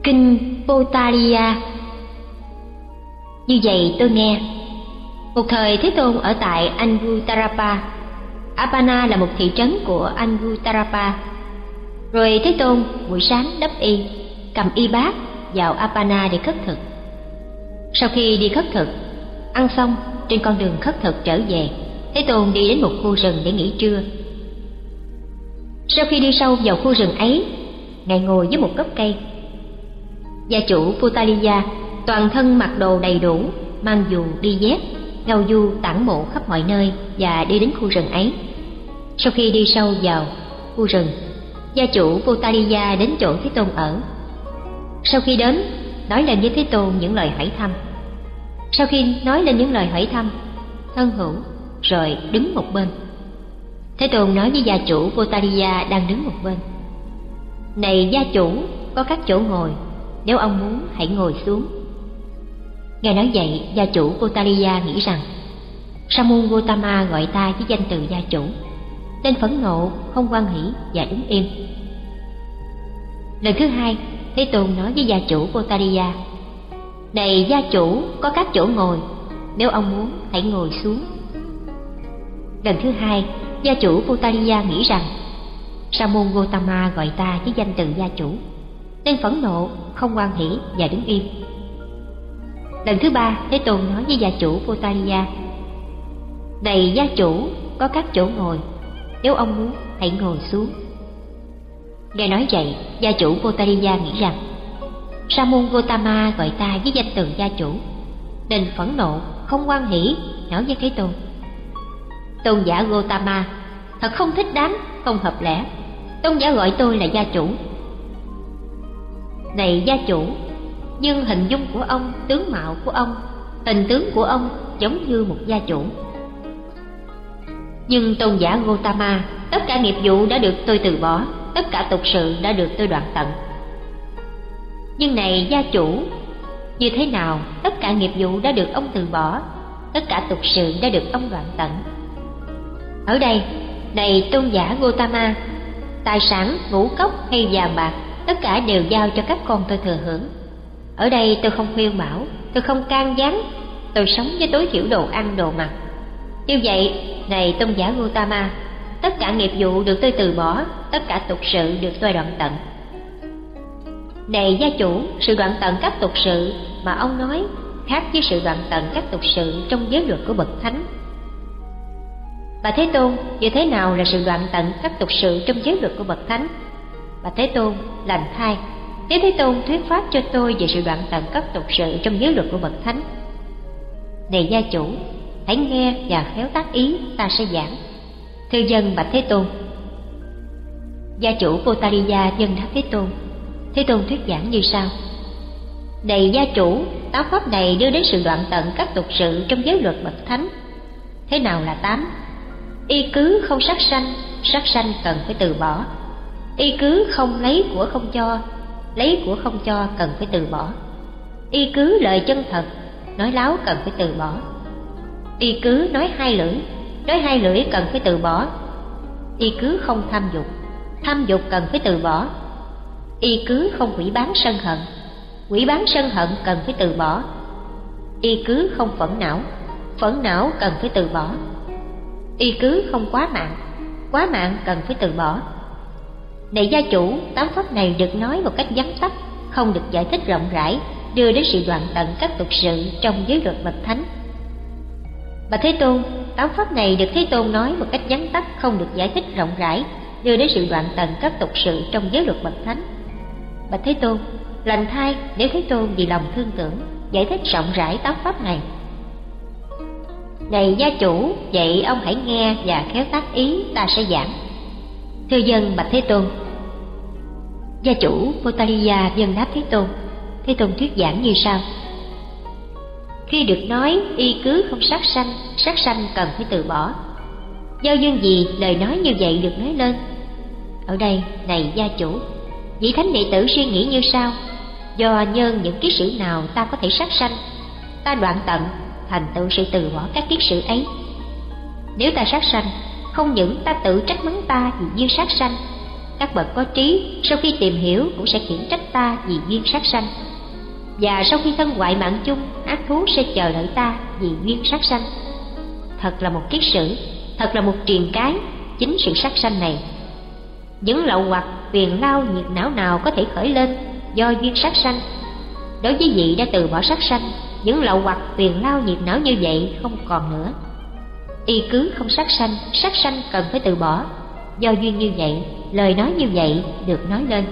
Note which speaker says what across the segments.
Speaker 1: Kinh Pottaliya. Như vậy tôi nghe. Một thời Thế Tôn ở tại Anguttara. Apana là một thị trấn của Anguttara. Rồi Thế Tôn buổi sáng đắp y, cầm y bát vào Apana để khất thực. Sau khi đi khất thực, ăn xong, trên con đường khất thực trở về, Thế Tôn đi đến một khu rừng để nghỉ trưa. Sau khi đi sâu vào khu rừng ấy, Ngài ngồi dưới một gốc cây. Gia chủ Pottaliya toàn thân mặc đồ đầy đủ, mang dù đi dép, ngao du tản bộ khắp mọi nơi và đi đến khu rừng ấy. Sau khi đi sâu vào khu rừng, gia chủ Pottaliya đến chỗ Thế Tôn ở. Sau khi đến, nói lên với Thế Tôn những lời hỏi thăm. Sau khi nói lên những lời hỏi thăm, thân hữu, rồi đứng một bên. Thế Tôn nói với gia chủ Pottaliya đang đứng một bên: Này gia chủ, có các chỗ ngồi, nếu ông muốn hãy ngồi xuống. Nghe nói vậy, gia chủ Pottaliya nghĩ rằng Sa môn Gotama gọi ta với danh từ gia chủ, nên phẫn nộ, không hoan hỷ và đứng im. Lần thứ hai, Thế Tôn nói với gia chủ Pottaliya: Này gia chủ, có các chỗ ngồi, nếu ông muốn hãy ngồi xuống. Lần thứ hai, gia chủ Pottaliya nghĩ rằng Sa môn Gotama gọi ta với danh từ gia chủ, nên phẫn nộ, không hoan hỷ và đứng im. Lần thứ ba, Thế Tôn nói với gia chủ Pottaliya: Này gia chủ, có các chỗ ngồi, nếu ông muốn hãy ngồi xuống. Nghe nói vậy, gia chủ Pottaliya nghĩ rằng Sa môn Gotama gọi ta với danh từ gia chủ, nên phẫn nộ, không hoan hỷ, nói với Thế Tôn: Tôn giả Gotama, thật không thích đáng, không hợp lẽ. Tôn giả gọi tôi là gia chủ. Này gia chủ, nhưng hình dung của ông, tướng mạo của ông, hình tướng của ông giống như một gia chủ. Nhưng tôn giả Gotama, tất cả nghiệp vụ đã được tôi từ bỏ, tất cả tục sự đã được tôi đoạn tận. Nhưng này gia chủ, như thế nào tất cả nghiệp vụ đã được ông từ bỏ, tất cả tục sự đã được ông đoạn tận? Ở đây, này tôn giả Gotama, tài sản, ngũ cốc hay vàng bạc, tất cả đều giao cho các con tôi thừa hưởng. Ở đây tôi không khuyên bảo, tôi không can gián, tôi sống với tối thiểu đồ ăn đồ mặc. Như vậy, này tôn giả Gotama, tất cả nghiệp vụ được tôi từ bỏ, tất cả tục sự được tôi đoạn tận. Này gia chủ, sự đoạn tận các tục sự mà ông nói khác với sự đoạn tận các tục sự trong giới luật của bậc thánh. Bà Thế Tôn, như thế nào là sự đoạn tận các tục sự trong giới luật của bậc thánh? Bà Thế Tôn, lành thay, nếu Thế Tôn thuyết pháp cho tôi về sự đoạn tận các tục sự trong giới luật của bậc thánh. Này gia chủ, hãy nghe và khéo tác ý, ta sẽ giảng. Thưa dân bạch Thế Tôn. Gia chủ Pottaliya dân đáp Thế Tôn. Thế Tôn thuyết giảng như sau: Này gia chủ, tám pháp này đưa đến sự đoạn tận các tục sự trong giới luật bậc thánh. Thế nào là tám? Y cứ không sát sanh cần phải từ bỏ. Y cứ không lấy của không cho, lấy của không cho cần phải từ bỏ. Y cứ lời chân thật, nói láo cần phải từ bỏ. Y cứ nói hai lưỡi cần phải từ bỏ. Y cứ không tham dục cần phải từ bỏ. Y cứ không hủy bán sân hận cần phải từ bỏ. Y cứ không phẫn não cần phải từ bỏ. Y cứ không quá mạng cần phải từ bỏ. Này gia chủ, tám pháp này được nói một cách vắn tắt, không được giải thích rộng rãi, đưa đến sự đoạn tận các tục sự trong giới luật bậc thánh. Bạch Thế Tôn, tám pháp này được Thế Tôn nói một cách vắn tắt, không được giải thích rộng rãi, đưa đến sự đoạn tận các tục sự trong giới luật bậc thánh. Bạch Thế Tôn, lành thay, nếu Thế Tôn vì lòng thương tưởng giải thích rộng rãi tám pháp này. Này gia chủ, vậy ông hãy nghe và khéo tác ý, ta sẽ giảng. Thưa dân bạch Thế Tôn. Gia chủ Pottaliya dân đáp Thế Tôn. Thế Tôn thuyết giảng như sau: Khi được nói y cứ không sát sanh cần phải từ bỏ. Do duyên gì lời nói như vậy được nói lên? Ở đây, này gia chủ, vị thánh đệ tử suy nghĩ như sau: Do nhân những kiết sử nào ta có thể sát sanh, ta đoạn tận, thành tựu sự từ bỏ các kiết sử ấy. Nếu ta sát sanh, không những ta tự trách mắng ta vì duyên sát sanh, Các bậc có trí sau khi tìm hiểu cũng sẽ khiển trách ta vì duyên sát sanh. Và sau khi thân hoại mạng chung, ác thú sẽ chờ đợi ta vì duyên sát sanh. Thật là một kiết sử, thật là một triền cái, chính sự sát sanh này. Những lậu hoặc, phiền lao, nhiệt não nào có thể khởi lên do duyên sát sanh. Đối với vị đã từ bỏ sát sanh, những lậu hoặc, phiền lao, nhiệt não như vậy không còn nữa. Y cứ không sát sanh cần phải từ bỏ. Do duyên như vậy, lời nói như vậy được nói lên.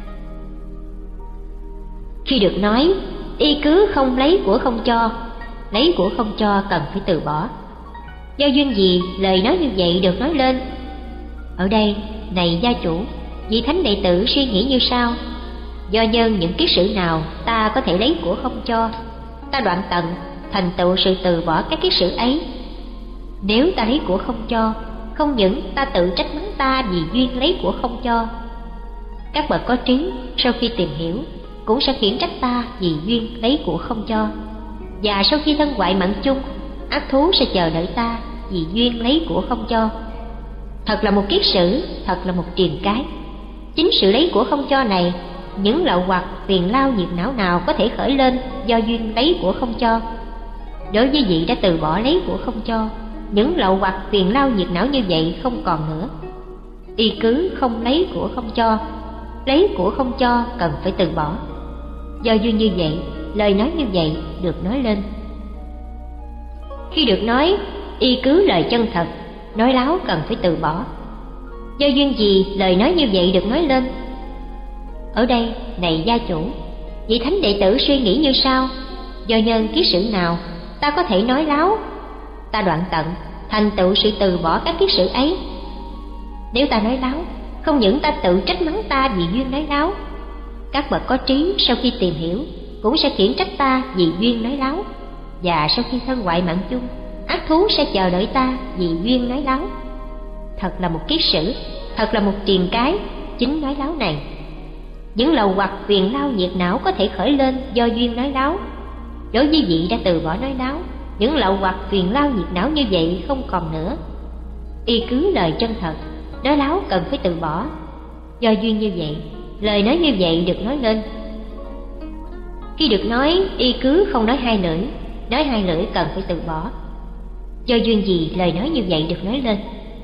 Speaker 1: Khi được nói, y cứ không lấy của không cho, lấy của không cho cần phải từ bỏ. Do duyên gì lời nói như vậy được nói lên? Ở đây, này gia chủ, vị thánh đệ tử suy nghĩ như sau: do nhân những kiết sử nào ta có thể lấy của không cho, ta đoạn tận, thành tựu sự từ bỏ các kiết sử ấy. Nếu ta lấy của không cho, không những ta tự trách mắng ta vì duyên lấy của không cho, các bậc có trí sau khi tìm hiểu cũng sẽ khiển trách ta vì duyên lấy của không cho. Và sau khi thân hoại mạng chung, ác thú sẽ chờ đợi ta vì duyên lấy của không cho. Thật là một kiết sử, thật là một triền cái. Chính sự lấy của không cho này, những lậu hoặc, phiền lao, nhiệt não nào có thể khởi lên do duyên lấy của không cho. Đối với vị đã từ bỏ lấy của không cho, những lậu hoặc, phiền lao, nhiệt não như vậy không còn nữa. Y cứ không lấy của không cho, lấy của không cho cần phải từ bỏ. Do duyên như vậy, lời nói như vậy được nói lên. Khi được nói, y cứ lời chân thật, nói láo cần phải từ bỏ. Do duyên gì lời nói như vậy được nói lên? Ở đây, này gia chủ, vị thánh đệ tử suy nghĩ như sau: do nhân kiết sử nào ta có thể nói láo, ta đoạn tận, thành tựu sự từ bỏ các kiết sử ấy. Nếu ta nói láo, không những ta tự trách mắng ta vì duyên nói láo, các bậc có trí sau khi tìm hiểu cũng sẽ khiển trách ta vì duyên nói láo. Và sau khi thân hoại mạng chung, ác thú sẽ chờ đợi ta vì duyên nói láo. Thật là một kiết sử, thật là một triền cái, chính nói láo này. Những lậu hoặc, phiền lao, nhiệt não có thể khởi lên do duyên nói láo. Đối với vị đã từ bỏ nói láo, những lậu hoặc, phiền lao, nhiệt não như vậy không còn nữa. Y cứ lời chân thật, nói láo cần phải từ bỏ. Do duyên như vậy, lời nói như vậy được nói lên. Khi được nói, y cứ không nói hai lưỡi, nói hai lưỡi cần phải từ bỏ. Do duyên gì lời nói như vậy được nói lên?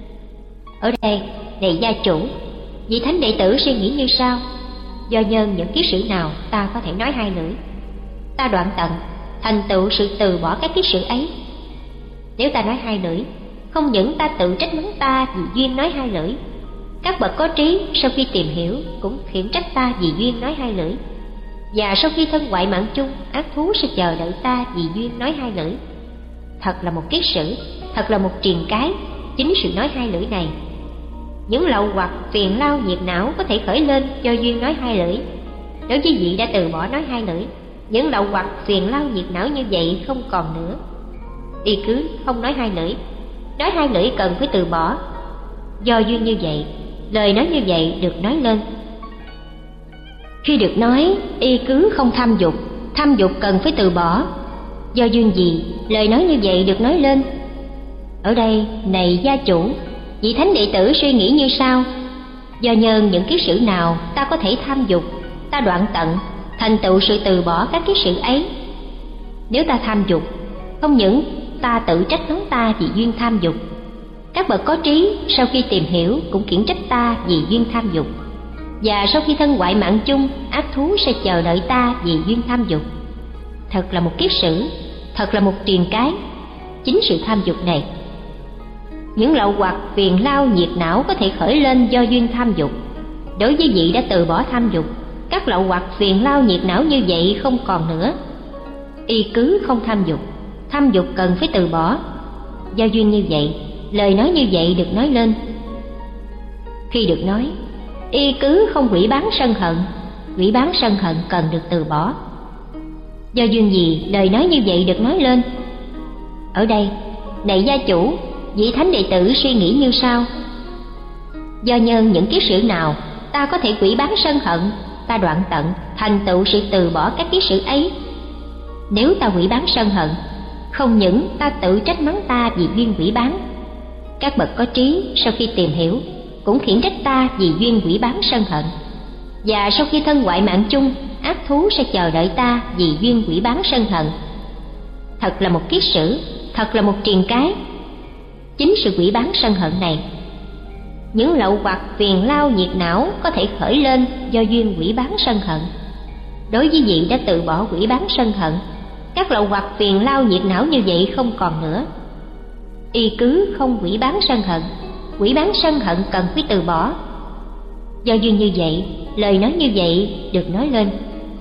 Speaker 1: Ở đây, này gia chủ, vị thánh đệ tử suy nghĩ như sau: do nhân những kiết sử nào ta có thể nói hai lưỡi, ta đoạn tận, thành tựu sự từ bỏ các kiết sử ấy. Nếu ta nói hai lưỡi, không những ta tự trách mắng ta vì duyên nói hai lưỡi, các bậc có trí sau khi tìm hiểu cũng khiển trách ta vì duyên nói hai lưỡi. Và sau khi thân hoại mạng chung, ác thú sẽ chờ đợi ta vì duyên nói hai lưỡi. Thật là một kiết sử, thật là một triền cái, chính sự nói hai lưỡi này. Những lậu hoặc, phiền lao, nhiệt não có thể khởi lên do duyên nói hai lưỡi. Đối với vị đã từ bỏ nói hai lưỡi, những lậu hoặc, phiền lao, nhiệt não như vậy không còn nữa. Y cứ không nói hai lưỡi cần phải từ bỏ. Do duyên như vậy, lời nói như vậy được nói lên. Khi được nói, y cứ không tham dục cần phải từ bỏ. Do duyên gì lời nói như vậy được nói lên? Ở đây, này gia chủ, vị thánh đệ tử suy nghĩ như sau: do nhân những kiết sử nào ta có thể tham dục, ta đoạn tận, thành tựu sự từ bỏ các kiết sử ấy. Nếu ta tham dục, không những ta tự trách mắng ta vì duyên tham dục, các bậc có trí sau khi tìm hiểu cũng khiển trách ta vì duyên tham dục. Và sau khi thân hoại mạng chung, ác thú sẽ chờ đợi ta vì duyên tham dục. Thật là một kiết sử, thật là một triền cái, chính sự tham dục này. Những lậu hoặc, phiền lao, nhiệt não có thể khởi lên do duyên tham dục. Đối với vị đã từ bỏ tham dục, các lậu hoặc, phiền lao, nhiệt não như vậy không còn nữa. Y cứ không tham dục cần phải từ bỏ. Do duyên như vậy, lời nói như vậy được nói lên. Khi được nói, y cứ không hủy bán sân hận cần được từ bỏ. Do duyên gì lời nói như vậy được nói lên? Ở đây, này gia chủ, vị thánh đệ tử suy nghĩ như sau: do nhân những kiết sử nào ta có thể hủy bán sân hận, ta đoạn tận, thành tựu sự từ bỏ các kiết sử ấy. Nếu ta hủy bán sân hận, không những ta tự trách mắng ta vì duyên hủy bán, các bậc có trí sau khi tìm hiểu cũng khiển trách ta vì duyên quỷ bán sân hận. Và sau khi thân hoại mạng chung, ác thú sẽ chờ đợi ta vì duyên quỷ bán sân hận. Thật là một kiết sử, thật là một triền cái. Chính sự quỷ bán sân hận này, những lậu hoặc phiền lao nhiệt não có thể khởi lên do duyên quỷ bán sân hận. Đối với vị đã từ bỏ quỷ bán sân hận, các lậu hoặc phiền lao nhiệt não như vậy không còn nữa. Y cứ không quỷ bán sân hận, quỷ bán sân hận cần phải từ bỏ. Do duyên như vậy, lời nói như vậy được nói lên.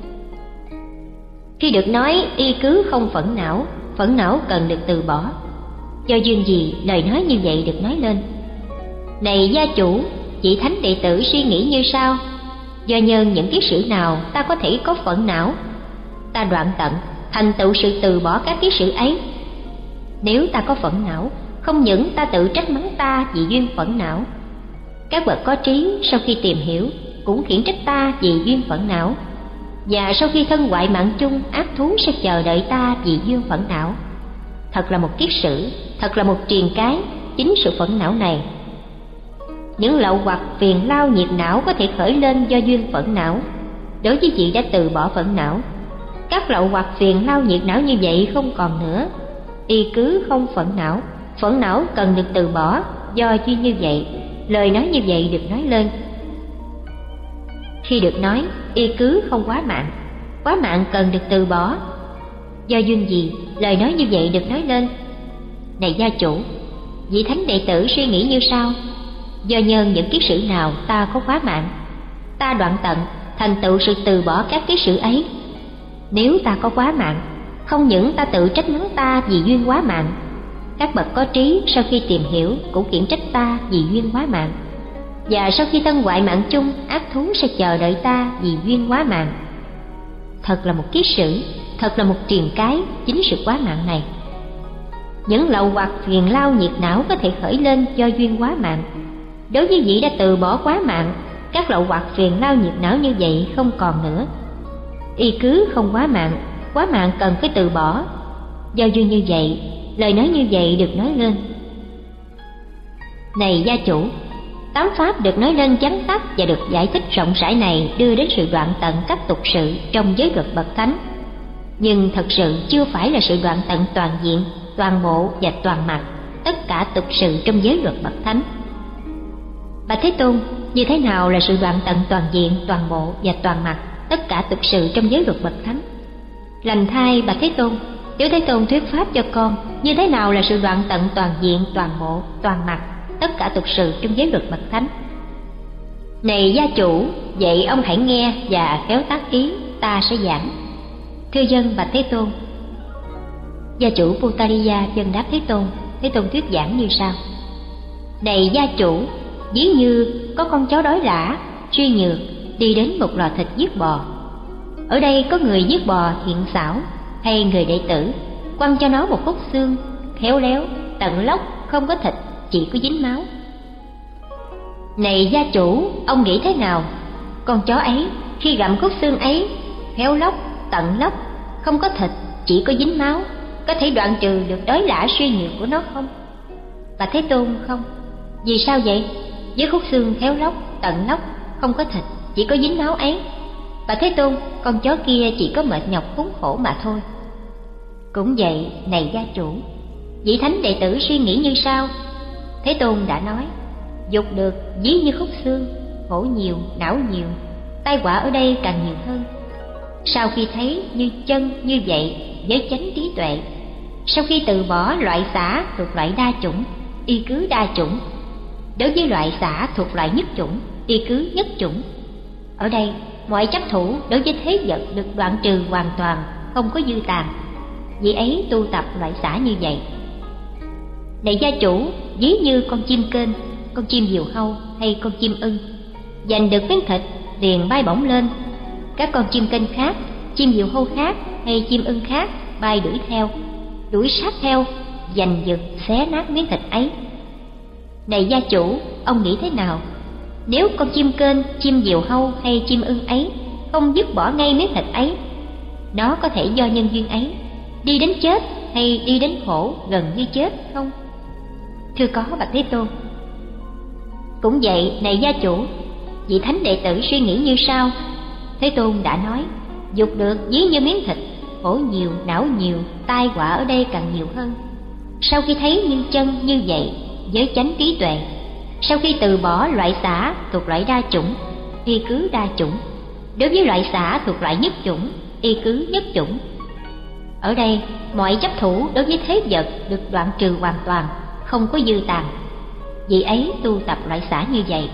Speaker 1: Khi được nói y cứ không phẫn não cần được từ bỏ. Do duyên gì lời nói như vậy được nói lên? Này gia chủ, vị thánh đệ tử suy nghĩ như sau: do nhân những kiết sử nào ta có thể có phẫn não, ta đoạn tận thành tựu sự từ bỏ các kiết sử ấy. Nếu ta có phẫn não, không những ta tự trách mắng ta vì duyên phẫn não, các bậc có trí sau khi tìm hiểu cũng khiển trách ta vì duyên phẫn não. Và sau khi thân hoại mạng chung, ác thú sẽ chờ đợi ta vì duyên phẫn não. Thật là một kiết sử, thật là một triền cái, chính sự phẫn não này. Những lậu hoặc phiền lao nhiệt não có thể khởi lên do duyên phẫn não. Đối với vị đã từ bỏ phẫn não, các lậu hoặc phiền lao nhiệt não như vậy không còn nữa. Y cứ không phẫn não cần được từ bỏ. Do duyên như vậy, lời nói như vậy được nói lên. Khi được nói, y cứ không quá mạng cần được từ bỏ. Do duyên gì, lời nói như vậy được nói lên. Này gia chủ, vị thánh đệ tử suy nghĩ như sau: do nhân những kiết sử nào ta có quá mạng, ta đoạn tận thành tựu sự từ bỏ các kiết sử ấy. Nếu ta có quá mạng, không những ta tự trách mắng ta vì duyên quá mạng, các bậc có trí sau khi tìm hiểu cũng khiển trách ta vì duyên quá mạng. Và sau khi thân hoại mạng chung, ác thú sẽ chờ đợi ta vì duyên quá mạng. Thật là một kiết sử, thật là một triền cái, chính sự quá mạng này. Những lậu hoặc phiền lao nhiệt não có thể khởi lên do duyên quá mạng. Đối với vị đã từ bỏ quá mạng, các lậu hoặc phiền lao nhiệt não như vậy không còn nữa. Y cứ không quá mạng cần phải từ bỏ. Do duyên như vậy, lời nói như vậy được nói lên. Này gia chủ, tám pháp được nói lên vắn tắt và được giải thích rộng rãi này đưa đến sự đoạn tận các tục sự trong giới luật bậc thánh, nhưng thật sự chưa phải là sự đoạn tận toàn diện, toàn bộ và toàn mặt tất cả tục sự trong giới luật bậc thánh. Bạch Thế Tôn, như thế nào là sự đoạn tận toàn diện, toàn bộ và toàn mặt tất cả tục sự trong giới luật bậc thánh? Lành thay Bạch Thế Tôn, Tiểu Thế Tôn thuyết pháp cho con như thế nào là sự đoạn tận toàn diện, toàn bộ, toàn mặt tất cả tục sự trong giới luật bậc thánh. Này gia chủ, vậy ông hãy nghe và khéo tác ý, ta sẽ giảng. Thưa dân Bạch Thế Tôn. Gia chủ Puttariya dân đáp Thế Tôn. Thế Tôn thuyết giảng như sau: này gia chủ, ví như có con chó đói lả, suy nhược đi đến một lò thịt giết bò. Ở đây có người giết bò thiện xảo, hay người đệ tử quăng cho nó một khúc xương, khéo léo, tận lóc, không có thịt, chỉ có dính máu. Này gia chủ, ông nghĩ thế nào? Con chó ấy khi gặm khúc xương ấy, khéo lóc, tận lóc, không có thịt, chỉ có dính máu, có thể đoạn trừ được đói lả suy nhược của nó không? Và Thế Tôn không. Vì sao vậy? Với khúc xương khéo lóc, tận lóc, không có thịt, chỉ có dính máu ấy, và Thế Tôn, con chó kia chỉ có mệt nhọc khốn khổ mà thôi. Cũng vậy, này gia chủ, vị thánh đệ tử suy nghĩ như sau: Thế Tôn đã nói, dục được ví như khúc xương, khổ nhiều, não nhiều, tai họa ở đây càng nhiều hơn. Sau khi thấy như chân như vậy với chánh trí tuệ, sau khi từ bỏ loại xả thuộc loại đa chủng, y cứ đa chủng. Đối với loại xả thuộc loại nhất chủng, y cứ nhất chủng. Ở đây mọi chấp thủ đối với thế vật được đoạn trừ hoàn toàn, không có dư tàn. Vì ấy tu tập loại xả như vậy. Này gia chủ, ví như con chim kênh, con chim diều hâu hay con chim ưng, giành được miếng thịt liền bay bổng lên. Các con chim kênh khác, chim diều hâu khác hay chim ưng khác bay đuổi sát theo, giành giật xé nát miếng thịt ấy. Này gia chủ, ông nghĩ thế nào? Nếu con chim kênh, chim diều hâu hay chim ưng ấy không dứt bỏ ngay miếng thịt ấy, nó có thể do nhân duyên ấy đi đến chết hay đi đến khổ gần như chết không? Thưa có, bạch Thế Tôn. Cũng vậy, này gia chủ, vị thánh đệ tử suy nghĩ như sau. Thế Tôn đã nói, dục được ví như miếng thịt, khổ nhiều, não nhiều, tai họa ở đây càng nhiều hơn. Sau khi thấy như chân như vậy với chánh trí tuệ, sau khi từ bỏ loại xả thuộc loại đa chủng, y cứ đa chủng, đối với loại xả thuộc loại nhất chủng, y cứ nhất chủng. Ở đây mọi chấp thủ đối với thế vật được đoạn trừ hoàn toàn, không có dư tàn. Vị ấy tu tập loại xả như vậy.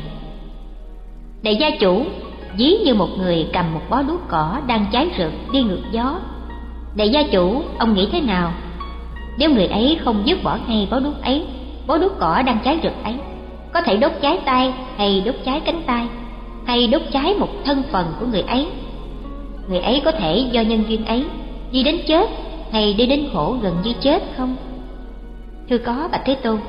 Speaker 1: Đại gia chủ, ví như một người cầm một bó đuốc cỏ đang cháy rực đi ngược gió. Đại gia chủ, ông nghĩ thế nào nếu người ấy không dứt bỏ ngay bó đuốc ấy, bó đuốc cỏ đang cháy rực ấy, có thể đốt cháy tay hay đốt cháy cánh tay, hay đốt cháy một thân phần của người ấy. Người ấy có thể do nhân duyên ấy đi đến chết hay đi đến khổ gần như chết không? Thưa có, bạch Thế Tôn.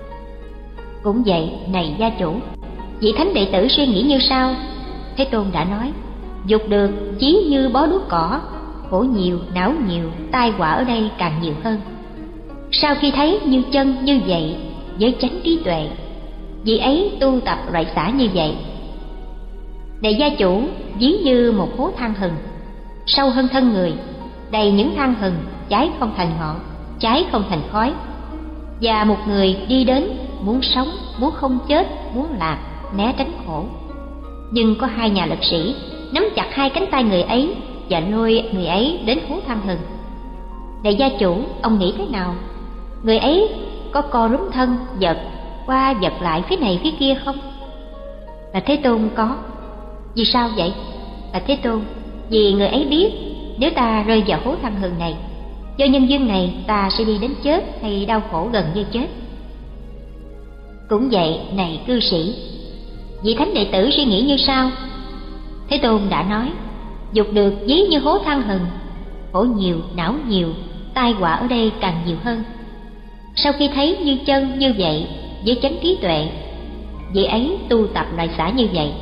Speaker 1: Cũng vậy, này gia chủ, vị thánh đệ tử suy nghĩ như sau. Thế Tôn đã nói, dục được ví như bó đuốc cỏ, khổ nhiều, não nhiều, tai họa ở đây càng nhiều hơn. Sau khi thấy như chân như vậy với chánh trí tuệ, vị ấy tu tập loại xả như vậy. Đại gia chủ, ví như một hố than hừng, sâu hơn thân người, đầy những than hừng, cháy không thành ngọn, cháy không thành khói. Và một người đi đến, muốn sống, muốn không chết, muốn lạc, né tránh khổ. Nhưng có hai nhà lực sĩ nắm chặt hai cánh tay người ấy và lôi người ấy đến hố than hừng. Đại gia chủ, ông nghĩ thế nào? Người ấy có co rúm thân, giật qua giật lại phía này phía kia không? Bạch Thế Tôn, có. Vì sao vậy? Bạch Thế Tôn, vì người ấy biết nếu ta rơi vào hố than hừng này, do nhân duyên này ta sẽ đi đến chết hay đau khổ gần như chết. Cũng vậy, này cư sĩ, vị thánh đệ tử suy nghĩ như sau. Thế Tôn đã nói, dục được ví như hố than hừng, khổ nhiều, não nhiều, tai họa ở đây càng nhiều hơn. Sau khi thấy như chân như vậy với chánh trí tuệ, vị ấy tu tập loại xả như vậy.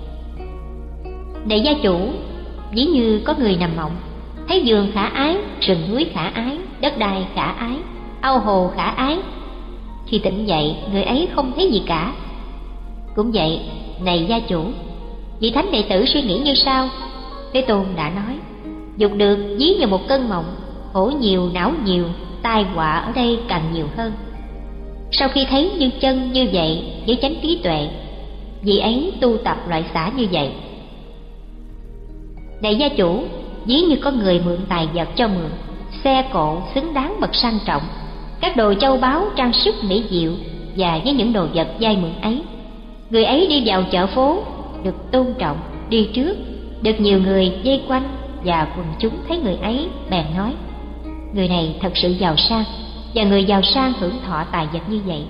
Speaker 1: Đại gia chủ, ví như có người nằm mộng, thấy vườn khả ái, rừng núi khả ái, đất đai khả ái, ao hồ khả ái. Khi tỉnh dậy, người ấy không thấy gì cả. Cũng vậy, này gia chủ, vị thánh đệ tử suy nghĩ như sau. Thế Tôn đã nói, dục được ví như một cơn mộng, khổ nhiều, não nhiều, tai họa ở đây càng nhiều hơn. Sau khi thấy như chân như vậy với chánh trí tuệ, vị ấy tu tập loại xả như vậy. Đại gia chủ, ví như có người mượn tài vật cho mượn, xe cộ xứng đáng bậc sang trọng, các đồ châu báu trang sức mỹ diệu, và với những đồ vật vay mượn ấy, người ấy đi vào chợ phố được tôn trọng, đi trước, được nhiều người vây quanh, và quần chúng thấy người ấy bèn nói, người này thật sự giàu sang, và người giàu sang hưởng thọ tài vật như vậy.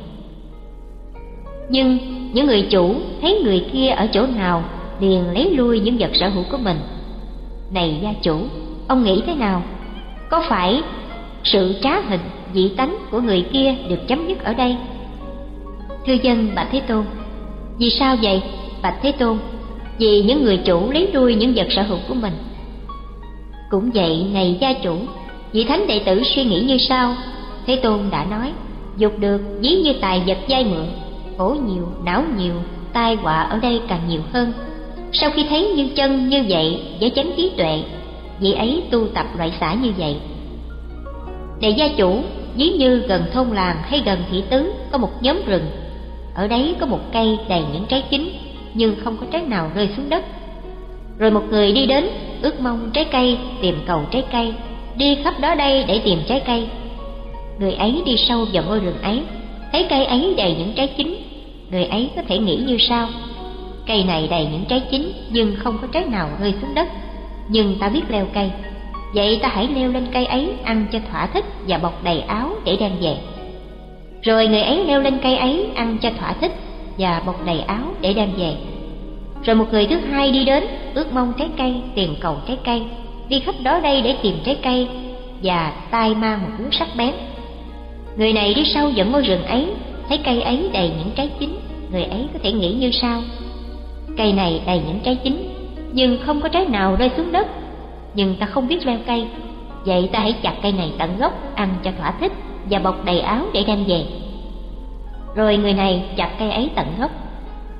Speaker 1: Nhưng những người chủ thấy người kia ở chỗ nào liền lấy lui những vật sở hữu của mình. Này gia chủ, ông nghĩ thế nào? Có phải sự trá hình, dị tánh của người kia được chấm dứt ở đây? Thưa dân, bạch Thế Tôn. Vì sao vậy, bạch Thế Tôn? Vì những người chủ lấy lui những vật sở hữu của mình. Cũng vậy, này gia chủ, vị thánh đệ tử suy nghĩ như sau. Thế Tôn đã nói, dục được ví như tài vật vay mượn, khổ nhiều, não nhiều, tai họa ở đây càng nhiều hơn. Sau khi thấy như chân như vậy với chánh trí tuệ, vị ấy tu tập loại xả như vậy. Đại gia chủ, ví như gần thôn làng hay gần thị tứ có một nhóm rừng, ở đấy có một cây đầy những trái chín, nhưng không có trái nào rơi xuống đất. Rồi một người đi đến, ước mong trái cây, tìm cầu trái cây, đi khắp đó đây để tìm trái cây. Người ấy đi sâu vào ngôi rừng ấy, thấy cây ấy đầy những trái chín. Người ấy có thể nghĩ như sau: cây này đầy những trái chín nhưng không có trái nào rơi xuống đất, nhưng ta biết leo cây, vậy ta hãy leo lên cây ấy ăn cho thỏa thích và bọc đầy áo để đem về. Rồi người ấy leo lên cây ấy ăn cho thỏa thích và bọc đầy áo để đem về. Rồi một người thứ hai đi đến, ước mong trái cây, tìm cầu trái cây, đi khắp đó đây để tìm trái cây, và tay mang một cuốn sắc bén. Người này đi sâu vào ngôi rừng ấy, thấy cây ấy đầy những trái chín. Người ấy có thể nghĩ như sau: cây này đầy những trái chín nhưng không có trái nào rơi xuống đất, nhưng ta không biết leo cây, vậy ta hãy chặt cây này tận gốc, ăn cho thỏa thích và bọc đầy áo để đem về. Rồi người này chặt cây ấy tận gốc,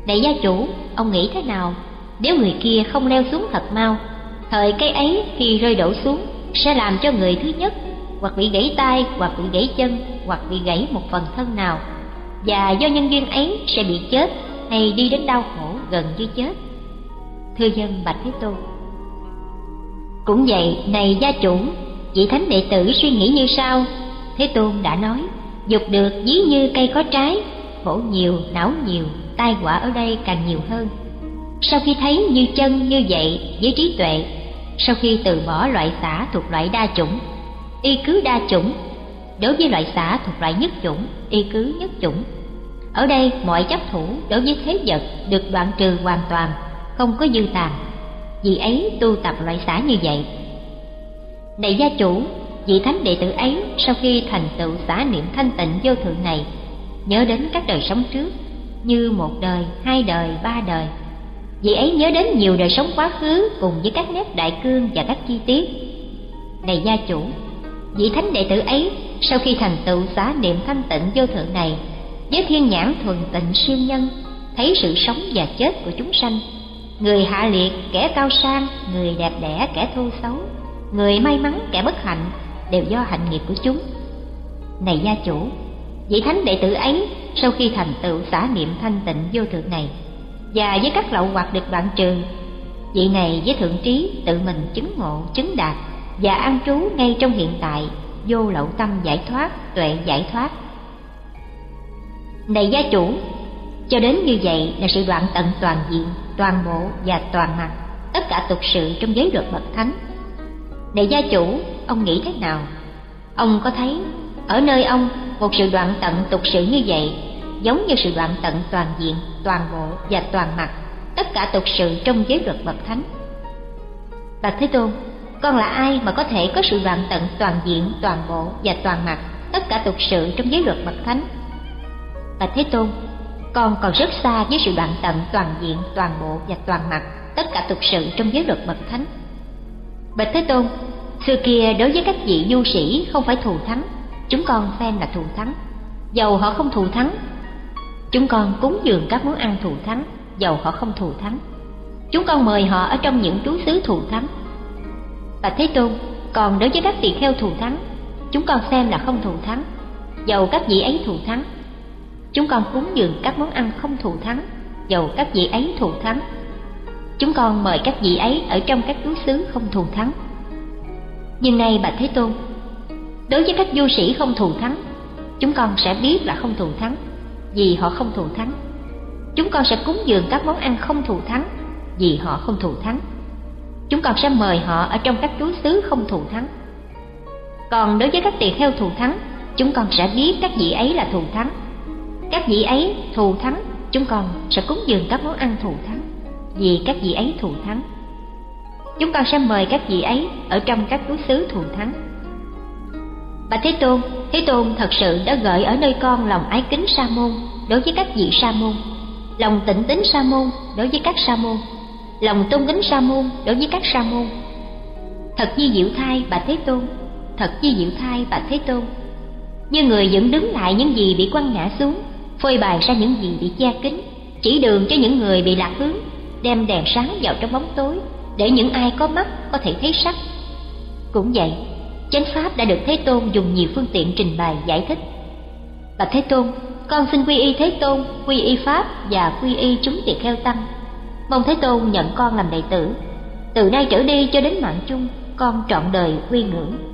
Speaker 1: Này gia chủ, ông nghĩ thế nào nếu người kia không leo xuống thật mau? Thời cây ấy khi rơi đổ xuống sẽ làm cho người thứ nhất hoặc bị gãy tay, hoặc bị gãy chân, hoặc bị gãy một phần thân nào, và do nhân duyên ấy sẽ bị chết hay đi đến đau khổ gần như chết. Thưa dân bạch Thế Tôn. Cũng vậy, này gia chủ, vị thánh đệ tử suy nghĩ như sau. Thế Tôn đã nói, dục được ví như cây có trái, khổ nhiều, não nhiều, tai họa ở đây càng nhiều hơn. Sau khi thấy như chân như vậy với trí tuệ, sau khi từ bỏ loại xả thuộc loại đa chủng, y cứ đa chủng, đối với loại xả thuộc loại nhất chủng, y cứ nhất chủng. Ở đây mọi chấp thủ đối với thế vật được đoạn trừ hoàn toàn, không có dư tàn. Vì ấy tu tập loại xả như vậy. Này gia chủ, vị thánh đệ tử ấy sau khi thành tựu xả niệm thanh tịnh vô thượng này, nhớ đến các đời sống trước, như một đời, hai đời, ba đời. Vị ấy nhớ đến nhiều đời sống quá khứ cùng với các nét đại cương và các chi tiết. Này gia chủ, vị thánh đệ tử ấy sau khi thành tựu xả niệm thanh tịnh vô thượng này, với thiên nhãn thuần tịnh siêu nhân, thấy sự sống và chết của chúng sanh, người hạ liệt, kẻ cao sang, người đẹp đẽ, kẻ thô xấu, người may mắn, kẻ bất hạnh, đều do hạnh nghiệp của chúng. Này gia chủ, vị thánh đệ tử ấy sau khi thành tựu xả niệm thanh tịnh vô thượng này, và với các lậu hoặc được đoạn trừ, vị này với thượng trí tự mình chứng ngộ, chứng đạt và an trú ngay trong hiện tại, vô lậu tâm giải thoát, tuệ giải thoát. Này gia chủ, cho đến như vậy là sự đoạn tận toàn diện, toàn bộ và toàn mặt tất cả tục sự trong giới luật bậc thánh. Này gia chủ, ông nghĩ thế nào? Ông có thấy ở nơi ông một sự đoạn tận tục sự như vậy, giống như sự đoạn tận toàn diện, toàn bộ và toàn mặt tất cả tục sự trong giới luật bậc thánh? Bạch Thế Tôn, con là ai mà có thể có sự đoạn tận toàn diện, toàn bộ và toàn mặt tất cả tục sự trong giới luật bậc thánh? Bạch Thế Tôn, con còn rất xa với sự đoạn tận toàn diện, toàn bộ và toàn mặt tất cả tục sự trong giới luật bậc thánh. Bạch Thế Tôn, xưa kia đối với các vị du sĩ không phải thù thắng, chúng con xem là thù thắng. Dầu họ không thù thắng, chúng con cúng dường các món ăn thù thắng. Dầu họ không thù thắng, chúng con mời họ ở trong những trú xứ thù thắng. Bạch Thế Tôn, còn đối với các tỳ kheo thù thắng, chúng con xem là không thù thắng. Dầu các vị ấy thù thắng, chúng con cúng dường các món ăn không thù thắng. Dầu các vị ấy thù thắng, chúng con mời các vị ấy ở trong các trú xứ không thù thắng. Nhưng nay Bạch Thế Tôn, đối với các du sĩ không thù thắng, chúng con sẽ biết là không thù thắng, vì họ không thù thắng. Chúng con sẽ cúng dường các món ăn không thù thắng, vì họ không thù thắng. Chúng con sẽ mời họ ở trong các trú xứ không thù thắng. Còn đối với các tỳ kheo thù thắng, chúng con sẽ biết các vị ấy là thù thắng. Các vị ấy thù thắng, chúng con sẽ cúng dường các món ăn thù thắng, vì các vị ấy thù thắng. Chúng con sẽ mời các vị ấy ở trong các trú xứ thù thắng. Bạch Thế Tôn thật sự đã gợi ở nơi con lòng ái kính sa môn đối với các vị sa môn, lòng tịnh tín sa môn đối với các sa môn, lòng tôn kính sa môn đối với các sa môn. Thật như diệu thai Bạch Thế Tôn, thật như diệu thai Bạch Thế Tôn. Như người dựng đứng lại những gì bị quăng ngã xuống, phơi bày ra những gì bị che kín, chỉ đường cho những người bị lạc hướng, đem đèn sáng vào trong bóng tối, để những ai có mắt có thể thấy sắc. Cũng vậy, chánh pháp đã được Thế Tôn dùng nhiều phương tiện trình bày giải thích. Bạch Thế Tôn, con xin quy y Thế Tôn, quy y pháp và quy y chúng tỳ kheo tăng. Mong Thế Tôn nhận con làm đệ tử. Từ nay trở đi cho đến mạng chung, con trọn đời quy ngưỡng.